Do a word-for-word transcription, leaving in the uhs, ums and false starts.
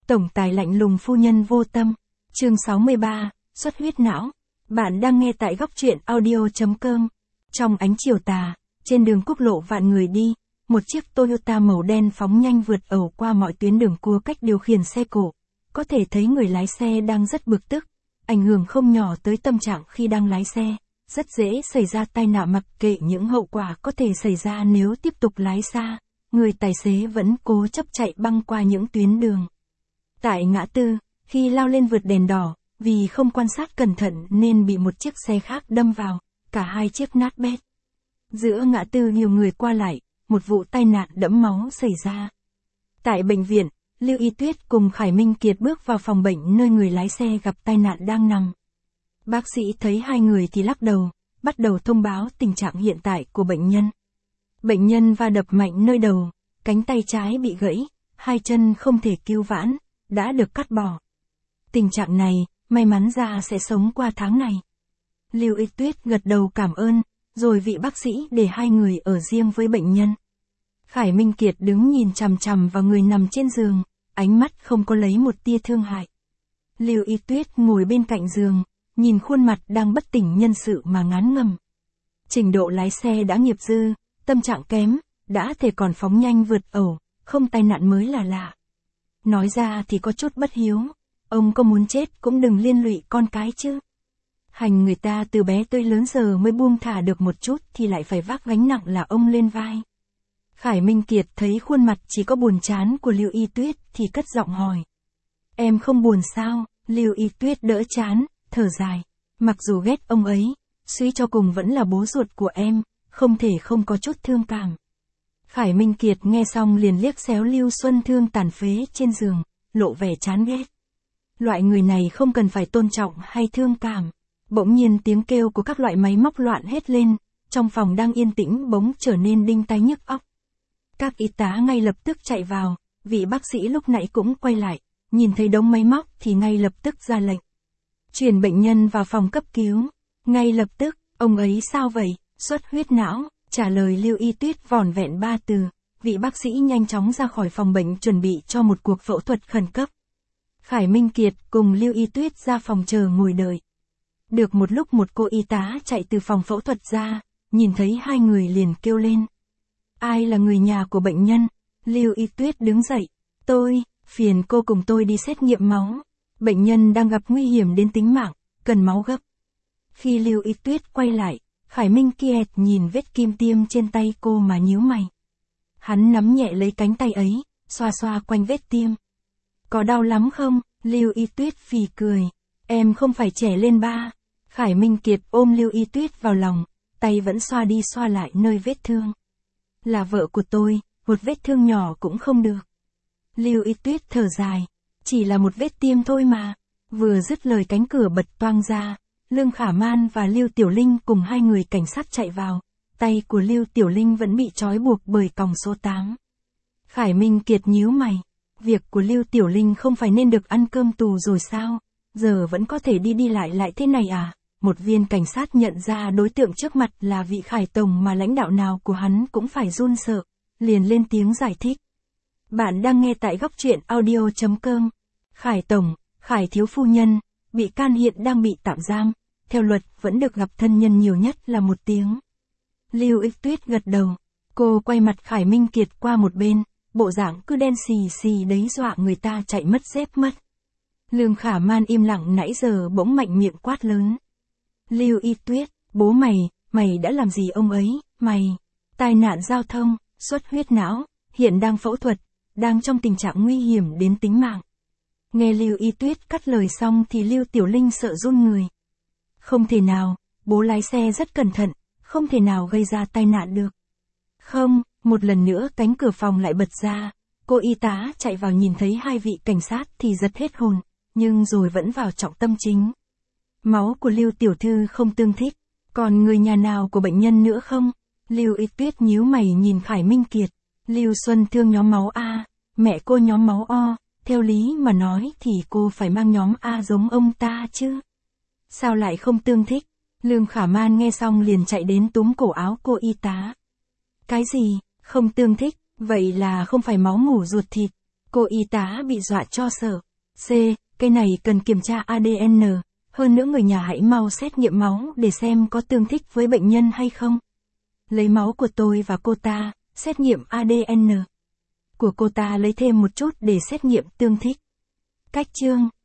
Tổng tài lạnh lùng phu nhân vô tâm. Chương sáu mươi ba, xuất huyết não. Bạn đang nghe tại góc truyện audio chấm com. Trong ánh chiều tà, trên đường quốc lộ vạn người đi, một chiếc Toyota màu đen phóng nhanh vượt ẩu qua mọi tuyến đường cua cách điều khiển xe cổ. Có thể thấy người lái xe đang rất bực tức, ảnh hưởng không nhỏ tới tâm trạng khi đang lái xe. Rất dễ xảy ra tai nạn mặc kệ những hậu quả có thể xảy ra nếu tiếp tục lái xa. Người tài xế vẫn cố chấp chạy băng qua những tuyến đường. Tại ngã tư, khi lao lên vượt đèn đỏ, vì không quan sát cẩn thận nên bị một chiếc xe khác đâm vào, cả hai chiếc nát bét. Giữa ngã tư nhiều người qua lại, một vụ tai nạn đẫm máu xảy ra. Tại bệnh viện, Lưu Y Tuyết cùng Khải Minh Kiệt bước vào phòng bệnh nơi người lái xe gặp tai nạn đang nằm. Bác sĩ thấy hai người thì lắc đầu, bắt đầu thông báo tình trạng hiện tại của bệnh nhân. Bệnh nhân va đập mạnh nơi đầu, cánh tay trái bị gãy, hai chân không thể cứu vãn, đã được cắt bỏ. Tình trạng này, may mắn ra sẽ sống qua tháng này. Lưu Y Tuyết gật đầu cảm ơn, rồi vị bác sĩ để hai người ở riêng với bệnh nhân. Khải Minh Kiệt đứng nhìn chằm chằm vào người nằm trên giường, ánh mắt không có lấy một tia thương hại. Lưu Y Tuyết ngồi bên cạnh giường, nhìn khuôn mặt đang bất tỉnh nhân sự mà ngán ngẩm. Trình độ lái xe đã nghiệp dư, tâm trạng kém, đã thể còn phóng nhanh vượt ẩu, không tai nạn mới là lạ. Nói ra thì có chút bất hiếu, ông có muốn chết cũng đừng liên lụy con cái chứ. Hành người ta từ bé tới lớn giờ mới buông thả được một chút thì lại phải vác gánh nặng là ông lên vai. Khải Minh Kiệt thấy khuôn mặt chỉ có buồn chán của Lưu Y Tuyết thì cất giọng hỏi. Em không buồn sao? Lưu Y Tuyết đỡ chán, thở dài. Mặc dù ghét ông ấy, suy cho cùng vẫn là bố ruột của em, không thể không có chút thương cảm. Khải Minh Kiệt nghe xong liền liếc xéo Lưu Xuân Thương tàn phế trên giường, lộ vẻ chán ghét. Loại người này không cần phải tôn trọng hay thương cảm. Bỗng nhiên tiếng kêu của các loại máy móc loạn hết lên, trong phòng đang yên tĩnh bỗng trở nên đinh tai nhức óc. Các y tá ngay lập tức chạy vào, vị bác sĩ lúc nãy cũng quay lại, nhìn thấy đống máy móc thì ngay lập tức ra lệnh. Chuyển bệnh nhân vào phòng cấp cứu. Ngay lập tức, ông ấy sao vậy? Xuất huyết não, trả lời Lưu Y Tuyết vỏn vẹn ba từ. Vị bác sĩ nhanh chóng ra khỏi phòng bệnh chuẩn bị cho một cuộc phẫu thuật khẩn cấp. Khải Minh Kiệt cùng Lưu Y Tuyết ra phòng chờ ngồi đợi. Được một lúc một cô y tá chạy từ phòng phẫu thuật ra, nhìn thấy hai người liền kêu lên. Ai là người nhà của bệnh nhân? Lưu Y Tuyết đứng dậy. Tôi, phiền cô cùng tôi đi xét nghiệm máu. Bệnh nhân đang gặp nguy hiểm đến tính mạng, cần máu gấp. Khi Lưu Y Tuyết quay lại, Khải Minh Kiệt nhìn vết kim tiêm trên tay cô mà nhíu mày. Hắn nắm nhẹ lấy cánh tay ấy, xoa xoa quanh vết tiêm. Có đau lắm không? Lưu Y Tuyết phì cười. Em không phải trẻ lên ba. Khải Minh Kiệt ôm Lưu Y Tuyết vào lòng, tay vẫn xoa đi xoa lại nơi vết thương. Là vợ của tôi, một vết thương nhỏ cũng không được. Lưu Y Tuyết thở dài. Chỉ là một vết tiêm thôi mà. Vừa dứt lời cánh cửa bật toang ra, Lương Khả Man và Lưu Tiểu Linh cùng hai người cảnh sát chạy vào. Tay của Lưu Tiểu Linh vẫn bị trói buộc bởi còng số tám. Khải Minh Kiệt nhíu mày. Việc của Lưu Tiểu Linh không phải nên được ăn cơm tù rồi sao? Giờ vẫn có thể đi đi lại lại thế này à? Một viên cảnh sát nhận ra đối tượng trước mặt là vị Khải Tổng mà lãnh đạo nào của hắn cũng phải run sợ. Liền lên tiếng giải thích. Bạn đang nghe tại góc truyện audio chấm com. Khải Tổng, Khải Thiếu Phu Nhân, bị can hiện đang bị tạm giam. Theo luật vẫn được gặp thân nhân nhiều nhất là một tiếng. Lưu Y Tuyết gật đầu. Cô quay mặt Khải Minh Kiệt qua một bên. Bộ dạng cứ đen xì xì đấy dọa người ta chạy mất dép mất. Lương Khả Man im lặng nãy giờ bỗng mạnh miệng quát lớn. Lưu Y Tuyết, bố mày, mày đã làm gì ông ấy, mày? Tai nạn giao thông, xuất huyết não, hiện đang phẫu thuật, đang trong tình trạng nguy hiểm đến tính mạng. Nghe Lưu Y Tuyết cắt lời xong thì Lưu Tiểu Linh sợ run người. Không thể nào, bố lái xe rất cẩn thận, không thể nào gây ra tai nạn được. Không, một lần nữa cánh cửa phòng lại bật ra, cô y tá chạy vào nhìn thấy hai vị cảnh sát thì giật hết hồn, nhưng rồi vẫn vào trọng tâm chính. Máu của Lưu Tiểu Thư không tương thích, còn người nhà nào của bệnh nhân nữa không? Lưu Y Tuyết nhíu mày nhìn Khải Minh Kiệt. Lưu Xuân Thương nhóm máu A, mẹ cô nhóm máu O, theo lý mà nói thì cô phải mang nhóm A giống ông ta chứ. Sao lại không tương thích? Lương Khả Man nghe xong liền chạy đến túm cổ áo cô y tá. Cái gì, không tương thích, vậy là không phải máu mủ ruột thịt. Cô y tá bị dọa cho sợ. C. Cái này cần kiểm tra a đê en. Hơn nữa người nhà hãy mau xét nghiệm máu để xem có tương thích với bệnh nhân hay không. Lấy máu của tôi và cô ta, xét nghiệm a đê en của cô ta lấy thêm một chút để xét nghiệm tương thích. Cách chương